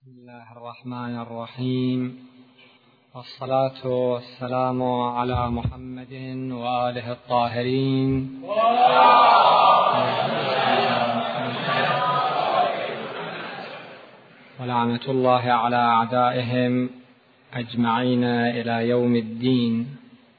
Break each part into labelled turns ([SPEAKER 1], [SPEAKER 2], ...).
[SPEAKER 1] بسم الله الرحمن الرحيم، والصلاة والسلام على محمد وآله الطاهرين ولعنة الله على أعدائهم أجمعين إلى يوم الدين.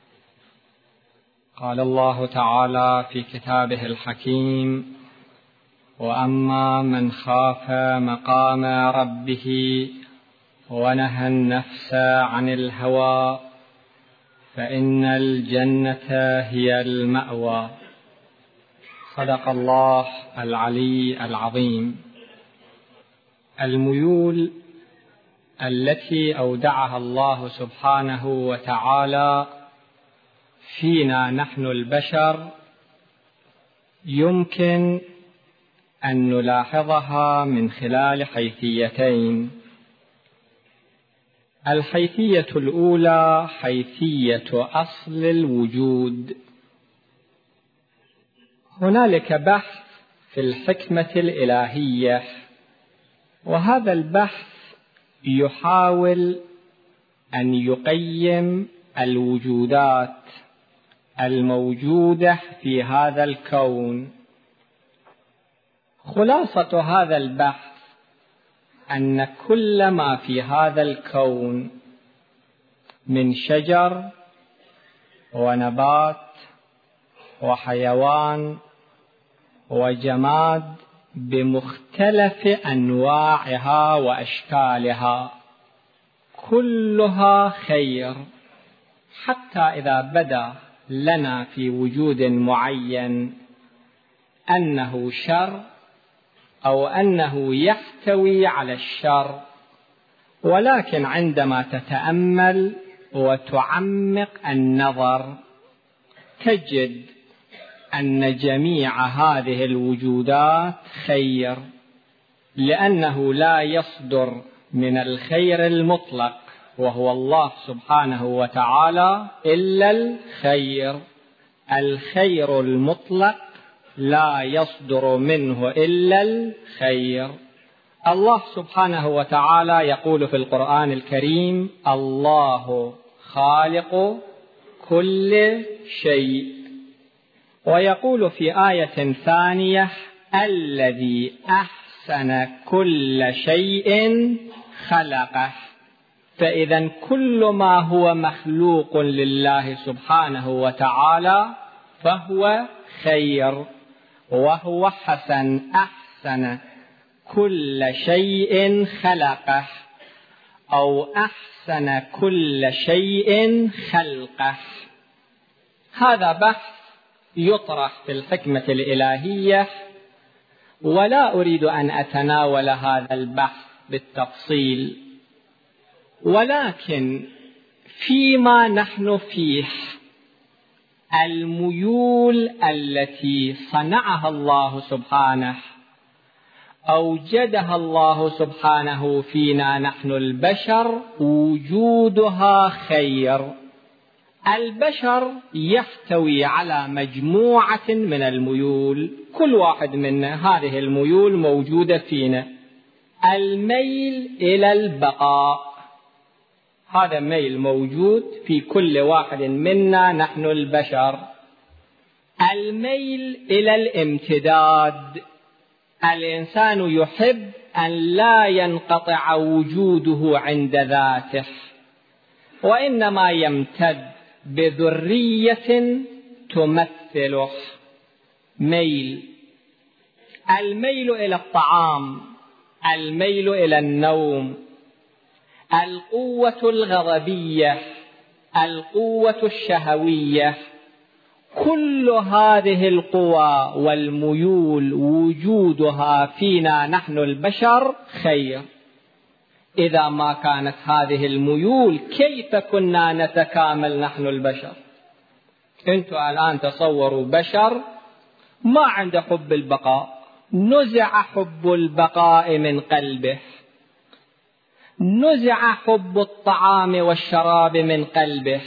[SPEAKER 1] قال الله تعالى في كتابه الحكيم: وأما من خاف مقام ربه ونهى النفس عن الهوى فإن الجنة هي المأوى. صدق الله العلي العظيم. الميول التي أودعها الله سبحانه وتعالى فينا نحن البشر يمكن أن نلاحظها من خلال حيثيتين. الحيثية الأولى حيثية أصل الوجود. هنالك بحث في الحكمة الإلهية، وهذا البحث يحاول أن يقيم الوجودات الموجودة في هذا الكون. خلاصة هذا البحث أن كل ما في هذا الكون من شجر ونبات وحيوان وجماد بمختلف أنواعها وأشكالها كلها خير، حتى إذا بدا لنا في وجود معين أنه شر أو أنه يحتوي على الشر، ولكن عندما تتأمل وتعمق النظر تجد أن جميع هذه الوجودات خير، لأنه لا يصدر من الخير المطلق وهو الله سبحانه وتعالى إلا الخير. الخير المطلق لا يصدر منه إلا الخير. الله سبحانه وتعالى يقول في القرآن الكريم: الله خالق كل شيء. ويقول في آية ثانية: الذي أحسن كل شيء خلقه. فإذا كل ما هو مخلوق لله سبحانه وتعالى فهو خير، وهو أحسن كل شيء خلقه أو أحسن كل شيء خلقه. هذا بحث يطرح في الحكمة الإلهية، ولا أريد أن أتناول هذا البحث بالتفصيل، ولكن فيما نحن فيه الميول التي صنعها الله سبحانه أوجدها الله سبحانه فينا نحن البشر وجودها خير. البشر يحتوي على مجموعة من الميول، كل واحد منا هذه الميول موجودة فينا. الميل إلى البقاء، هذا ميل موجود في كل واحد منا نحن البشر. الميل إلى الامتداد، الإنسان يحب أن لا ينقطع وجوده عند ذاته، وإنما يمتد بذرية تمثله. ميل. الميل إلى الطعام، الميل إلى النوم، القوة الغضبية، القوة الشهوية، كل هذه القوى والميول وجودها فينا نحن البشر خير. إذا ما كانت هذه الميول كيف كنا نتكامل نحن البشر؟ أنتم الآن تصوروا بشر ما عنده حب البقاء، نزع حب البقاء من قلبه، نزع حب الطعام والشراب من قلبه،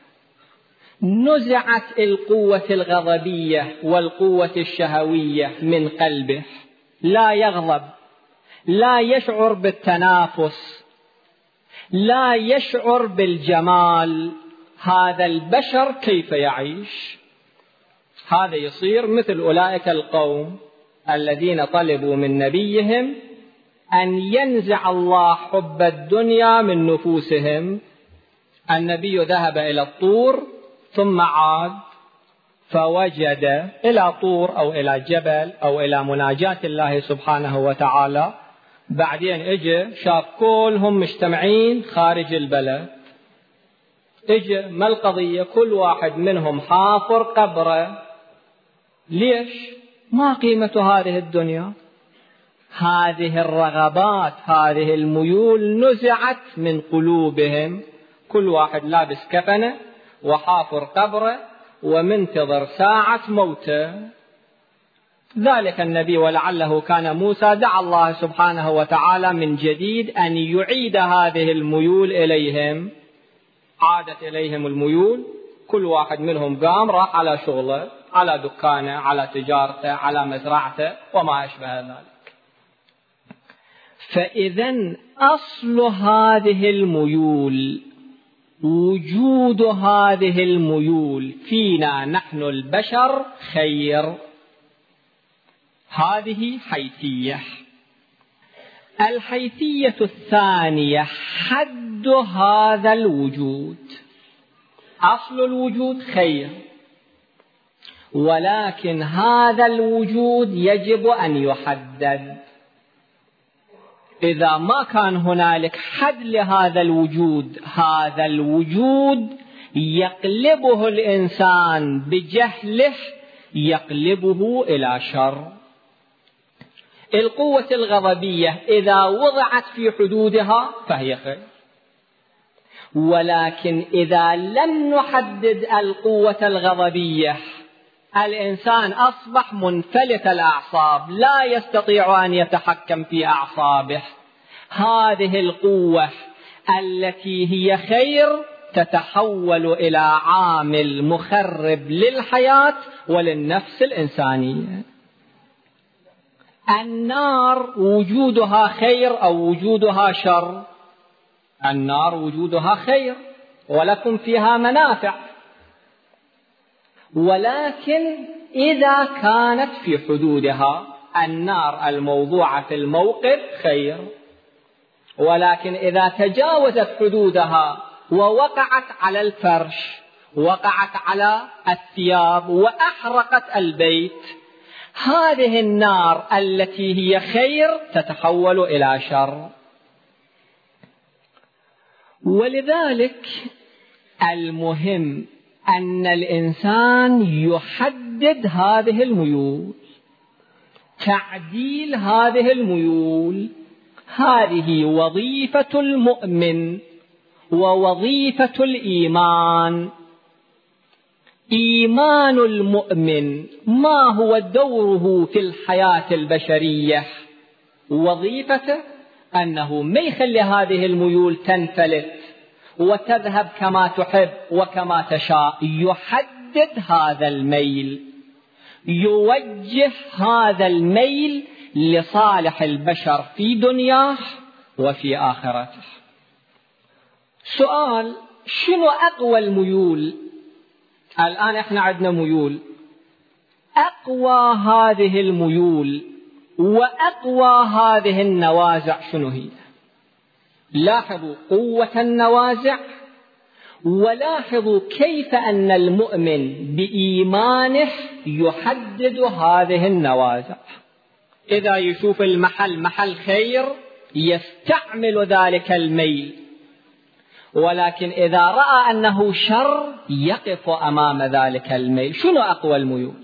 [SPEAKER 1] نزعت القوة الغضبية والقوة الشهوية من قلبه، لا يغضب، لا يشعر بالتنافس، لا يشعر بالجمال. هذا البشر كيف يعيش؟ هذا يصير مثل أولئك القوم الذين طلبوا من نبيهم أن ينزع الله حب الدنيا من نفوسهم. النبي ذهب إلى الطور ثم عاد فوجد إلى طور أو إلى جبل أو إلى مناجاة الله سبحانه وتعالى. بعدين اجى شاف كلهم مجتمعين خارج البلد. اجى ما القضية؟ كل واحد منهم حافر قبره. ليش؟ ما قيمة هذه الدنيا؟ هذه الرغبات، هذه الميول نزعت من قلوبهم. كل واحد لابس كفنه وحافر قبره ومنتظر ساعة موته. ذلك النبي ولعله كان موسى دعا الله سبحانه وتعالى من جديد أن يعيد هذه الميول إليهم. عادت إليهم الميول، كل واحد منهم قام راح على شغله، على دكانه، على تجارته، على مزرعته وما أشبه ذلك. فإذا أصل هذه الميول، وجود هذه الميول فينا نحن البشر خير. هذه حيثية. الحيثية الثانية حد هذا الوجود. أصل الوجود خير، ولكن هذا الوجود يجب أن يحدد. إذا ما كان هنالك حد لهذا الوجود، هذا الوجود يقلبه الإنسان بجهله، يقلبه إلى شر. القوة الغضبية إذا وضعت في حدودها فهي خير، ولكن إذا لم نحدد القوة الغضبية الإنسان أصبح منفلت الأعصاب، لا يستطيع أن يتحكم في أعصابه. هذه القوة التي هي خير تتحول إلى عامل مخرب للحياة وللنفس الإنسانية. النار وجودها خير أو وجودها شر؟ النار وجودها خير ولكم فيها منافع، ولكن إذا كانت في حدودها. النار الموضوعة في الموقد خير، ولكن إذا تجاوزت حدودها ووقعت على الفرش، وقعت على الثياب وأحرقت البيت، هذه النار التي هي خير تتحول إلى شر. ولذلك المهم أن الإنسان يحدد هذه الميول، تعديل هذه الميول. هذه وظيفة المؤمن ووظيفة الإيمان. إيمان المؤمن ما هو دوره في الحياة البشرية؟ وظيفته أنه ما يخلي هذه الميول تنفلت وتذهب كما تحب وكما تشاء. يحدد هذا الميل، يوجه هذا الميل لصالح البشر في دنياه وفي آخرته. سؤال: شنو أقوى الميول؟ الآن احنا عندنا ميول. أقوى هذه الميول وأقوى هذه النوازع شنو هي؟ لاحظوا قوة النوازع، ولاحظوا كيف أن المؤمن بإيمانه يحدد هذه النوازع. إذا يشوف المحل محل خير يستعمل ذلك الميل، ولكن إذا رأى أنه شر يقف أمام ذلك الميل. شنو أقوى الميول؟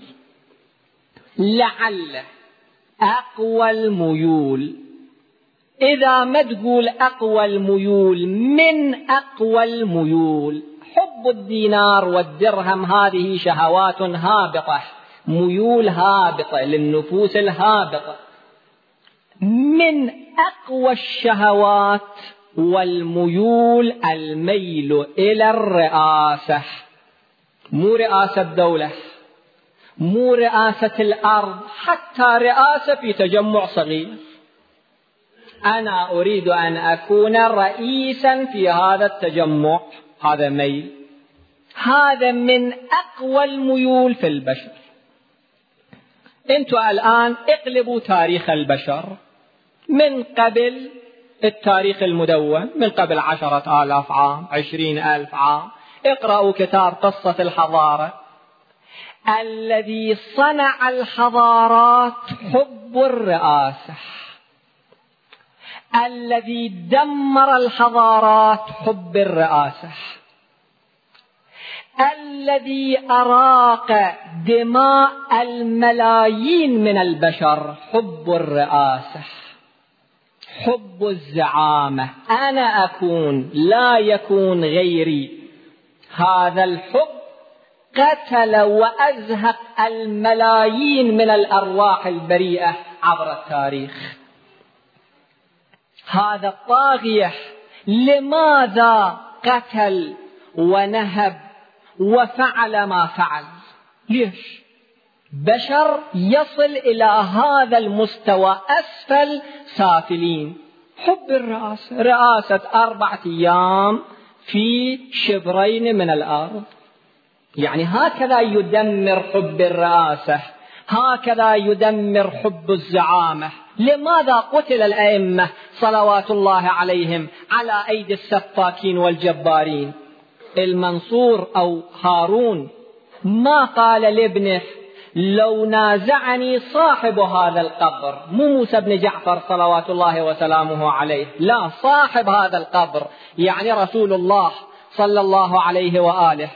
[SPEAKER 1] لعل أقوى الميول، إذا ما تقول أقوى الميول، من أقوى الميول حب الدينار والدرهم. هذه شهوات هابطة، ميول هابطة للنفوس الهابطة. من أقوى الشهوات والميول الميل إلى الرئاسة، مو رئاسة دولة، مو رئاسة الأرض، حتى رئاسة في تجمع صغير. أنا أريد أن أكون رئيسا في هذا التجمع، هذا ميل، هذا من أقوى الميول في البشر. أنتوا الآن اقلبوا تاريخ البشر من قبل التاريخ المدون، من قبل 10,000 عام، 20,000 عام، اقرأوا كتاب قصة الحضارة. الذي صنع الحضارات حب الرئاسة، الذي دمر الحضارات حب الرئاسة، الذي أراق دماء الملايين من البشر حب الرئاسة، حب الزعامة، أنا أكون لا يكون غيري. هذا الحب قتل وأزهق الملايين من الأرواح البريئة عبر التاريخ. هذا الطاغية لماذا قتل ونهب وفعل ما فعل؟ ليش؟ بشر يصل إلى هذا المستوى أسفل سافلين. حب الرئاسة، رئاسة 4 أيام في شبرين من الأرض، يعني هكذا يدمر حب الرئاسة، هكذا يدمر حب الزعامة. لماذا قتل الأئمة صلوات الله عليهم على أيدي السفاكين والجبارين؟ المنصور أو هارون ما قال لابنه لو نازعني صاحب هذا القبر، مو موسى بن جعفر صلوات الله وسلامه عليه، لا، صاحب هذا القبر يعني رسول الله صلى الله عليه وآله.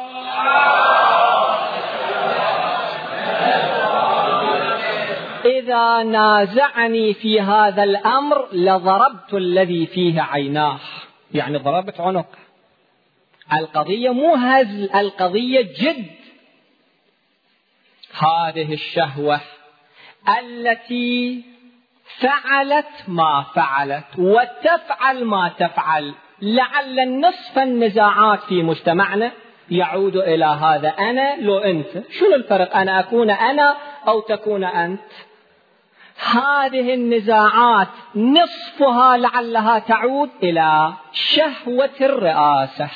[SPEAKER 1] إذا نازعني في هذا الأمر لضربت الذي فيه عيناه، يعني ضربت عنقه. القضية مو هزل، القضية جد. هذه الشهوة التي فعلت ما فعلت وتفعل ما تفعل، لعل النصف النزاعات في مجتمعنا يعود إلى هذا، أنا لو أنت، شنو الفرق أنا أكون أنا أو تكون أنت؟ هذه النزاعات نصفها لعلها تعود إلى شهوة الرئاسة.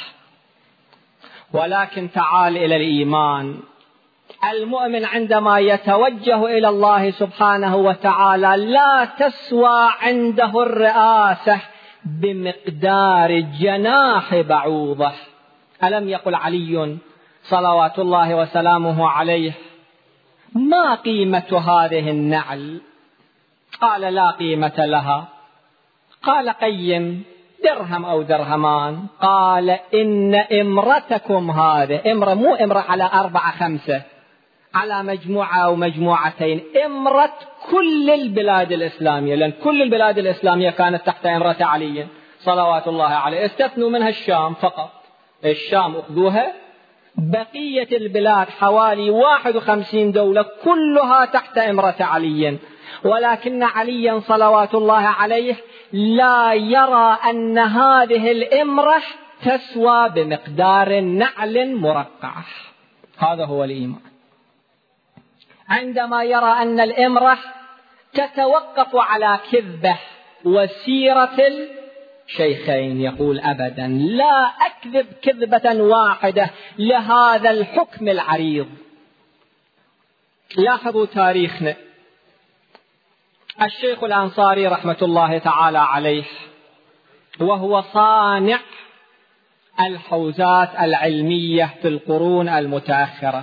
[SPEAKER 1] ولكن تعال إلى الإيمان. المؤمن عندما يتوجه إلى الله سبحانه وتعالى لا تسوى عنده الرئاسة بمقدار جناح بعوضة. ألم يقل علي صلوات الله وسلامه عليه ما قيمة هذه النعل؟ قال لا قيمة لها. قال قيم درهم أو درهمان. قال إن إمرتكم هذه، إمرة مو إمرة على 4 5، على مجموعة أو مجموعتين، إمرة كل البلاد الإسلامية، لأن كل البلاد الإسلامية كانت تحت إمرة علي صلوات الله عليه، استثنوا منها الشام فقط. الشام أخذوها، بقية البلاد حوالي 51 دولة كلها تحت إمرة علي. ولكن عليا صلوات الله عليه لا يرى أن هذه الإمرة تسوى بمقدار نعل مرقع. هذا هو الإيمان. عندما يرى أن الإمرة تتوقف على كذبة وسيرة الشيخين يقول أبدا لا أكذب كذبة واحدة لهذا الحكم العريض. لاحظوا تاريخنا. الشيخ الأنصاري رحمة الله تعالى عليه وهو صانع الحوزات العلمية في القرون المتأخرة،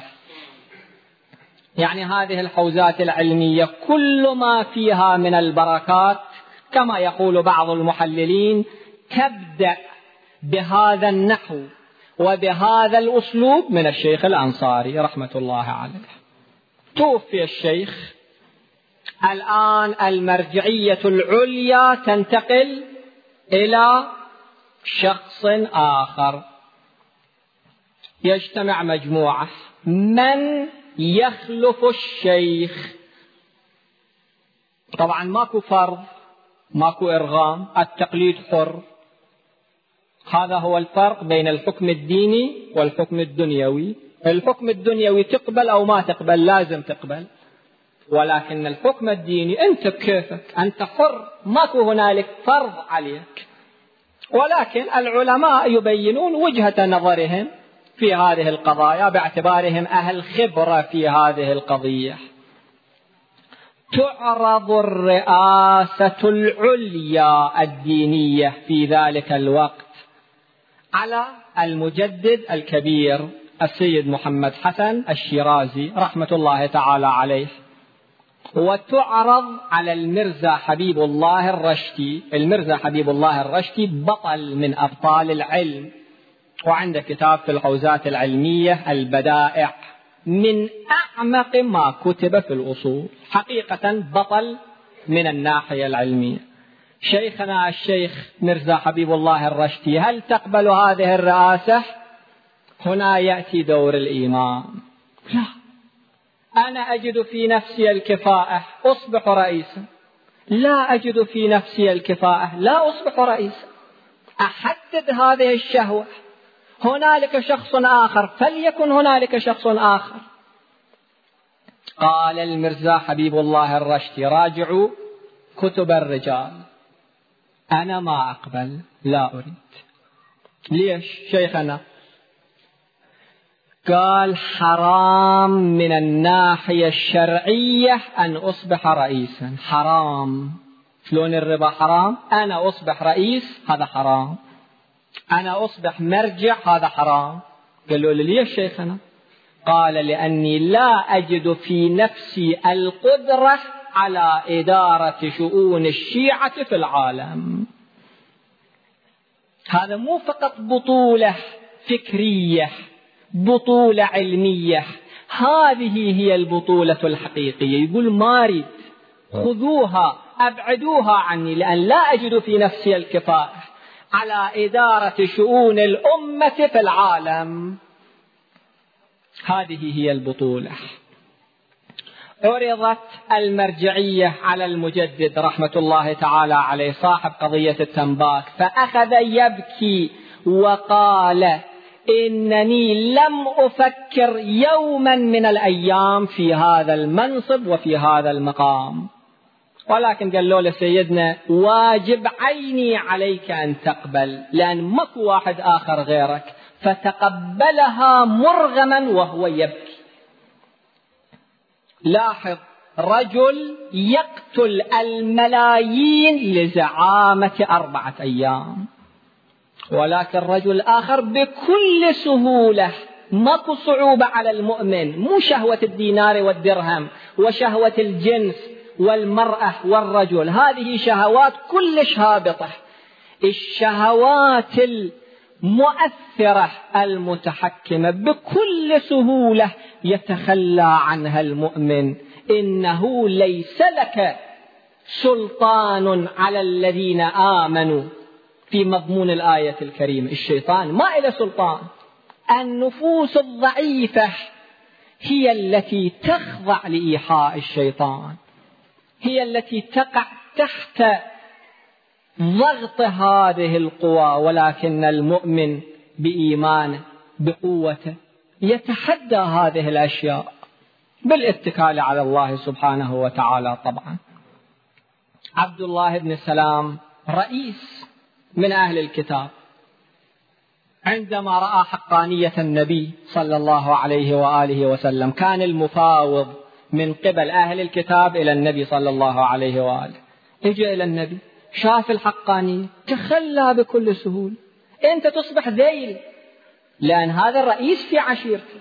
[SPEAKER 1] يعني هذه الحوزات العلمية كل ما فيها من البركات كما يقول بعض المحللين تبدأ بهذا النحو وبهذا الأسلوب من الشيخ الأنصاري رحمة الله عليه. توفي الشيخ، الآن المرجعية العليا تنتقل إلى شخص آخر. يجتمع مجموعة من يخلف الشيخ. طبعا ماكو فرض، ماكو إرغام، التقليد حر. هذا هو الفرق بين الحكم الديني والحكم الدنيوي. الحكم الدنيوي تقبل أو ما تقبل، لازم تقبل. ولكن الحكم الديني أنت بكيفك، أنت حر، ماكو هنالك فرض عليك. ولكن العلماء يبينون وجهة نظرهم في هذه القضايا باعتبارهم أهل خبرة في هذه القضية. تعرض الرئاسة العليا الدينية في ذلك الوقت على المجدد الكبير السيد محمد حسن الشيرازي رحمة الله تعالى عليه، وتعرض على المرزا حبيب الله الرشتي. المرزا حبيب الله الرشتي بطل من أبطال العلم، وعنده كتاب في الحوزات العلمية البدائع، من أعمق ما كتب في الأصول، حقيقة بطل من الناحية العلمية. شيخنا الشيخ مرزا حبيب الله الرشتي، هل تقبل هذه الرئاسة؟ هنا يأتي دور الإمام. لا، أنا أجد في نفسي الكفاءة أصبح رئيسا، لا أجد في نفسي الكفاءة لا أصبح رئيسا. أحدد هذه الشهوة، هنالك شخص آخر، فليكن هنالك شخص آخر. قال المرزا حبيب الله الرشتي: راجعوا كتب الرجال، أنا ما أقبل، لا أريد. ليش شيخنا؟ قال: حرام من الناحية الشرعية أن أصبح رئيسا، حرام. شلون الربا حرام؟ أنا أصبح رئيس هذا حرام، أنا أصبح مرجع هذا حرام. قالوا لي: ليش شيخنا؟ قال: لأني لا أجد في نفسي القدرة على إدارة شؤون الشيعة في العالم. هذا مو فقط بطولة فكرية، بطولة علمية، هذه هي البطولة الحقيقية. يقول: ما أريد، خذوها، أبعدوها عني، لأن لا أجد في نفسي الكفاءة على إدارة شؤون الأمة في العالم. هذه هي البطولة. عرضت المرجعية على المجدد رحمة الله تعالى عليه صاحب قضية التنباك، فأخذ يبكي وقال: إنني لم أفكر يوما من الأيام في هذا المنصب وفي هذا المقام. ولكن قال له لسيدنا: واجب عيني عليك أن تقبل، لأن ماكو واحد آخر غيرك. فتقبلها مرغما وهو يبكي. لاحظ، رجل يقتل الملايين لزعامة 4 أيام، ولكن رجل آخر بكل سهولة، ماكو صعوبة على المؤمن، مو شهوة الدينار والدرهم وشهوة الجنس والمرأة والرجل، هذه شهوات كلش هابطة. الشهوات المؤثرة المتحكمة بكل سهولة يتخلى عنها المؤمن. إنه ليس لك سلطان على الذين آمنوا في مضمون الآية الكريمة. الشيطان ما له سلطان. النفوس الضعيفة هي التي تخضع لإيحاء الشيطان، هي التي تقع تحت ضغط هذه القوى. ولكن المؤمن بإيمانه بقوته يتحدى هذه الأشياء بالاتكال على الله سبحانه وتعالى. طبعا عبد الله بن سلام رئيس من أهل الكتاب، عندما رأى حقانية النبي صلى الله عليه وآله وسلم كان المفاوض من قبل أهل الكتاب إلى النبي صلى الله عليه وآله. اجى إلى النبي، شاف الحقانية، تخلى بكل سهولة. أنت تصبح ذيل، لأن هذا الرئيس في عشيرته.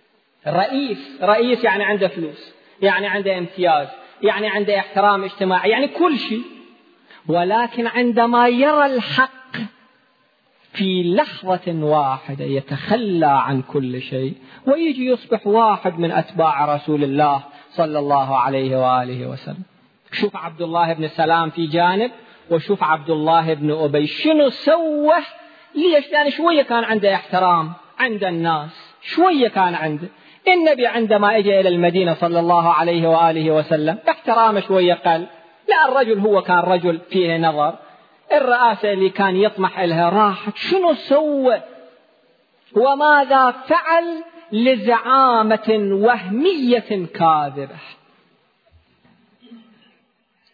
[SPEAKER 1] رئيس يعني عنده فلوس، يعني عنده امتياز، يعني عنده احترام اجتماعي، يعني كل شيء. ولكن عندما يرى الحق في لحظة واحدة يتخلى عن كل شيء، ويجي يصبح واحد من أتباع رسول الله صلى الله عليه وآله وسلم. شوف عبد الله بن سلام في جانب، وشوف عبد الله بن أبي شنو سوى. ليش؟ لأن شوية كان عنده احترام عند الناس، شوية كان عنده. النبي عندما اجى إلى المدينة صلى الله عليه وآله وسلم احترامه شوية قل، لا الرجل هو كان رجل فيه نظر، الرئاسة اللي كان يطمح إلها راحت. شنو سوى وماذا فعل لزعامة وهمية كاذبة؟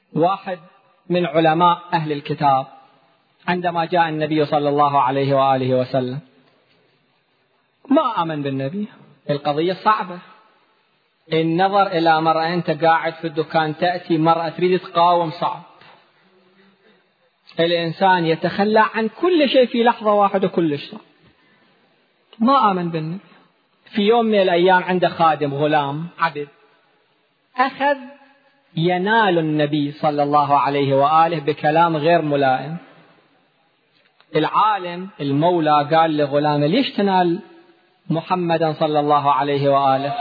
[SPEAKER 1] واحد من علماء أهل الكتاب عندما جاء النبي صلى الله عليه وآله وسلم ما آمن بالنبي. القضية صعبة. النظر إلى مرأة، أنت قاعد في الدكان تأتي مرأة تريد تقاوم، صعب. الإنسان يتخلى عن كل شيء في لحظة واحدة، كلش صعب. ما آمن بالنبي. في يوم من الأيام عنده خادم غلام عبد، أخذ ينال النبي صلى الله عليه وآله بكلام غير ملائم. العالم المولى قال لغلامه: ليش تنال محمدا صلى الله عليه وآله؟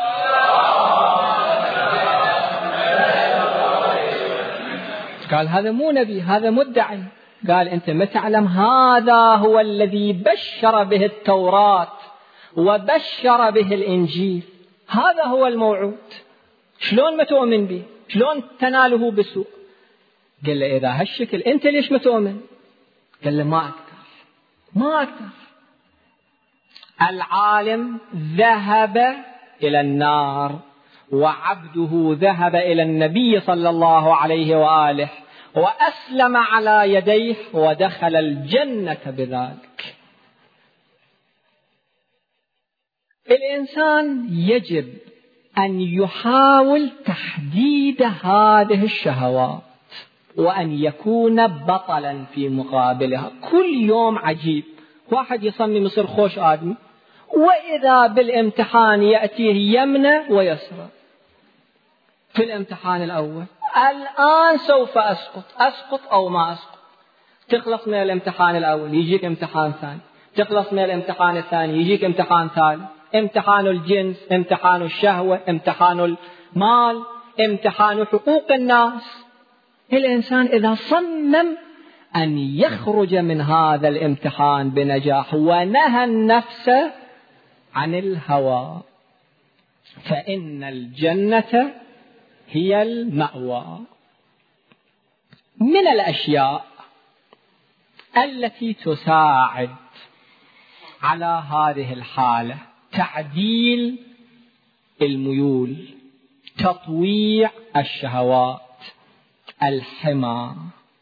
[SPEAKER 1] قال: هذا مو نبي، هذا مدعي. قال: أنت ما تعلم هذا هو الذي بشر به التوراة وبشر به الإنجيل، هذا هو الموعود، شلون ما تؤمن به؟ شلون تناله بسوء؟ قال له: إذا هالشكل أنت ليش ما تؤمن؟ قال له: ما أقدر. العالم ذهب إلى النار، وعبده ذهب إلى النبي صلى الله عليه وآله وأسلم على يديه ودخل الجنة بذلك. الإنسان يجب أن يحاول تحديد هذه الشهوات وأن يكون بطلا في مقابلها. كل يوم عجيب، واحد يصمم يصير خوش آدمي، وإذا بالامتحان يأتيه يمنى ويسرى. في الامتحان الأول الآن سوف أسقط أو ما أسقط. تخلص من الامتحان الأول يجيك امتحان ثاني، تخلص من الامتحان الثاني يجيك امتحان ثالث، امتحان الجنس، امتحان الشهوة، امتحان المال، امتحان حقوق الناس. الإنسان إذا صمم أن يخرج من هذا الامتحان بنجاح ونهى النفس عن الهوى، فإن الجنة هي المأوى. من الأشياء التي تساعد على هذه الحالة تعديل الميول، تطويع الشهوات، الحمى.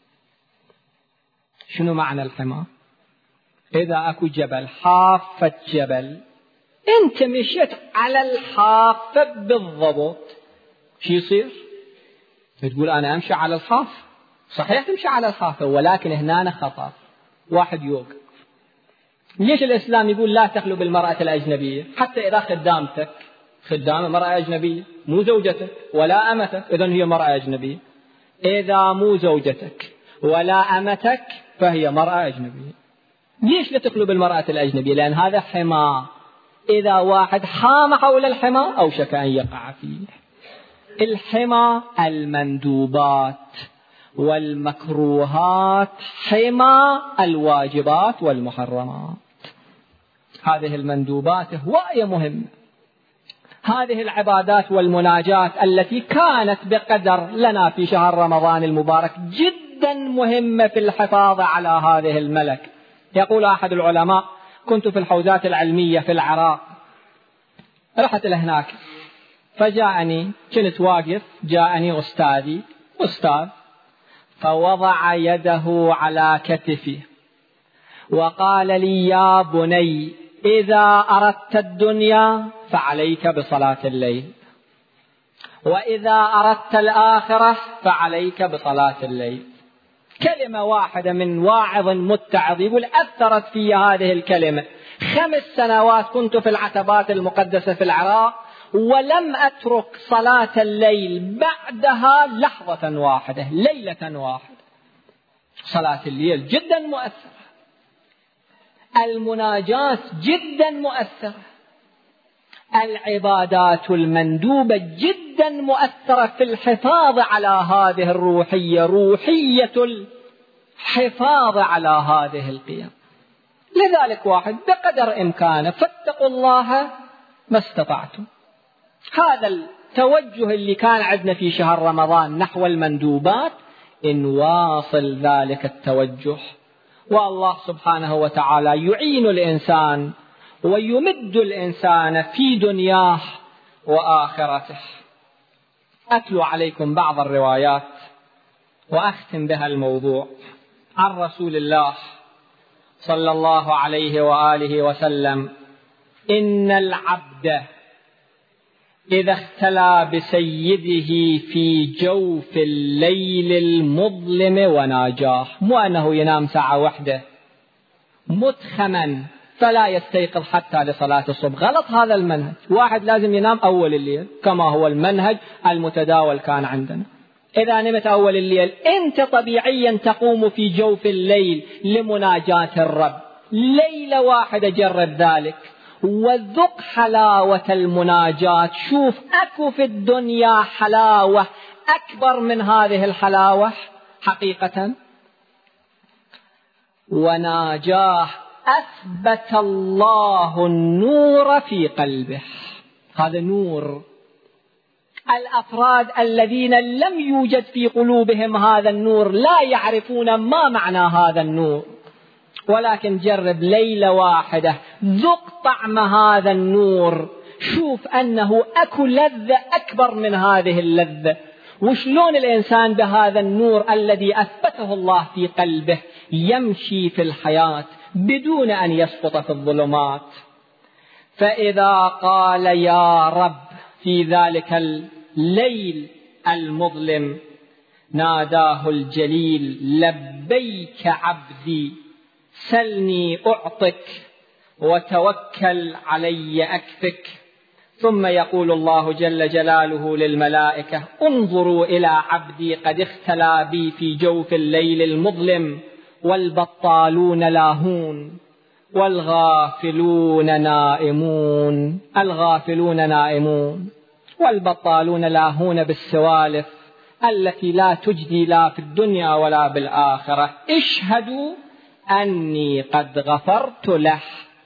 [SPEAKER 1] شنو معنى الحمى؟ إذا أكو جبل، حافة جبل، أنت مشيت على الحافة بالضبط، شو يصير؟ تقول أنا أمشي على الحافة، صحيح تمشي على الحافة، ولكن هنا خطر، واحد يوقف. ليش الإسلام يقول لا تخلو بالمرأة الأجنبية؟ حتى إذا خدامة مرأة أجنبية، مو زوجتك ولا أمتك، إذن هي مرأة أجنبية. إذا مو زوجتك ولا أمتك فهي مرأة أجنبية. ليش لا تخلو بالمرأة الأجنبية؟ لأن هذا حمى. إذا واحد حام حول الحمى أوشك أن يقع فيه. الحمى المندوبات والمكروهات، حمى الواجبات والمحرمات. هذه المندوبات هواية مهمة. هذه العبادات والمناجات التي كانت بقدر لنا في شهر رمضان المبارك جدا مهمة في الحفاظ على هذه الملك. يقول أحد العلماء: كنت في الحوزات العلمية في العراق، رحت لهناك، فجاءني، كنت واقف، جاءني أستاذ فوضع يده على كتفي وقال لي: يا بني، إذا أردت الدنيا فعليك بصلاة الليل، وإذا أردت الآخرة فعليك بصلاة الليل. كلمة واحدة من واعظ متعظ يقول: أثرت في هذه الكلمة. 5 سنوات كنت في العتبات المقدسة في العراق، ولم أترك صلاة الليل بعدها لحظة واحدة، ليلة واحدة. صلاة الليل جدا مؤثرة، المناجات جدا مؤثرة، العبادات المندوبة جدا مؤثرة في الحفاظ على هذه الروحية، روحية الحفاظ على هذه القيم. لذلك واحد بقدر إمكانه فاتقوا الله ما استطعتم. هذا التوجه اللي كان عندنا في شهر رمضان نحو المندوبات، إن واصل ذلك التوجه، والله سبحانه وتعالى يعين الإنسان ويمد الإنسان في دنياه وآخرته. أتلو عليكم بعض الروايات وأختم بها الموضوع عن رسول الله صلى الله عليه وآله وسلم: إن العبد إذا اختلى بسيده في جوف الليل المظلم وناجاه، مو أنه ينام ساعة واحدة متخما فلا يستيقظ حتى لصلاة الصبح، غلط هذا المنهج. واحد لازم ينام أول الليل كما هو المنهج المتداول كان عندنا. إذا نمت أول الليل أنت طبيعيا تقوم في جوف الليل لمناجاة الرب، ليلة واحدة جرب ذلك وذق حلاوة المناجاة. شوف أكو في الدنيا حلاوة أكبر من هذه الحلاوة حقيقة. وناجاه أثبت الله النور في قلبه. هذا نور. الأفراد الذين لم يوجد في قلوبهم هذا النور لا يعرفون ما معنى هذا النور، ولكن جرب ليلة واحدة ذق طعم هذا النور، شوف أنه أكو لذة أكبر من هذه اللذة. وشلون الإنسان بهذا النور الذي أثبته الله في قلبه يمشي في الحياة بدون أن يسقط في الظلمات. فإذا قال يا رب في ذلك الليل المظلم ناداه الجليل: لبيك عبدي سلني أعطك وتوكل علي أكفك. ثم يقول الله جل جلاله للملائكة: انظروا إلى عبدي قد اختلى بي في جوف الليل المظلم، والبطالون لاهون والغافلون نائمون. الغافلون نائمون والبطالون لاهون بالسوالف التي لا تجدي لا في الدنيا ولا بالآخرة. اشهدوا أني قد غفرت له.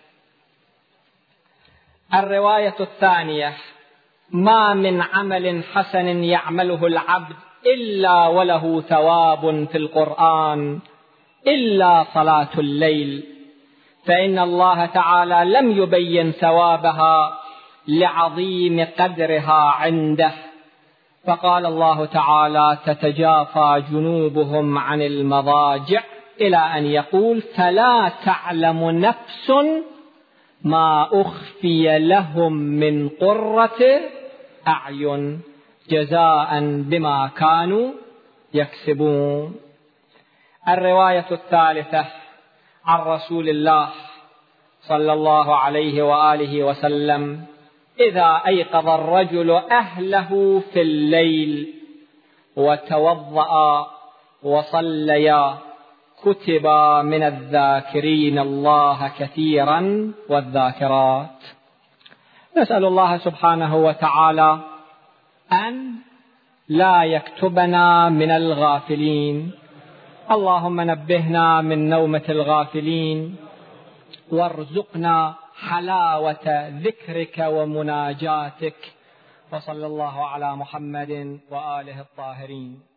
[SPEAKER 1] الرواية الثانية: ما من عمل حسن يعمله العبد إلا وله ثواب في القرآن إلا صلاة الليل، فإن الله تعالى لم يبين ثوابها لعظيم قدرها عنده. فقال الله تعالى: تتجافى جنوبهم عن المضاجع، إلى أن يقول: فلا تعلم نفس ما أخفي لهم من قرة أعين جزاء بما كانوا يكسبون. الرواية الثالثة عن رسول الله صلى الله عليه وآله وسلم: إذا أيقظ الرجل أهله في الليل وتوضأ وصليا كتب من الذاكرين الله كثيرا والذاكرات. نسأل الله سبحانه وتعالى أن لا يكتبنا من الغافلين. اللهم نبهنا من نومة الغافلين، وارزقنا حلاوة ذكرك ومناجاتك. وصلى الله على محمد وآله الطاهرين.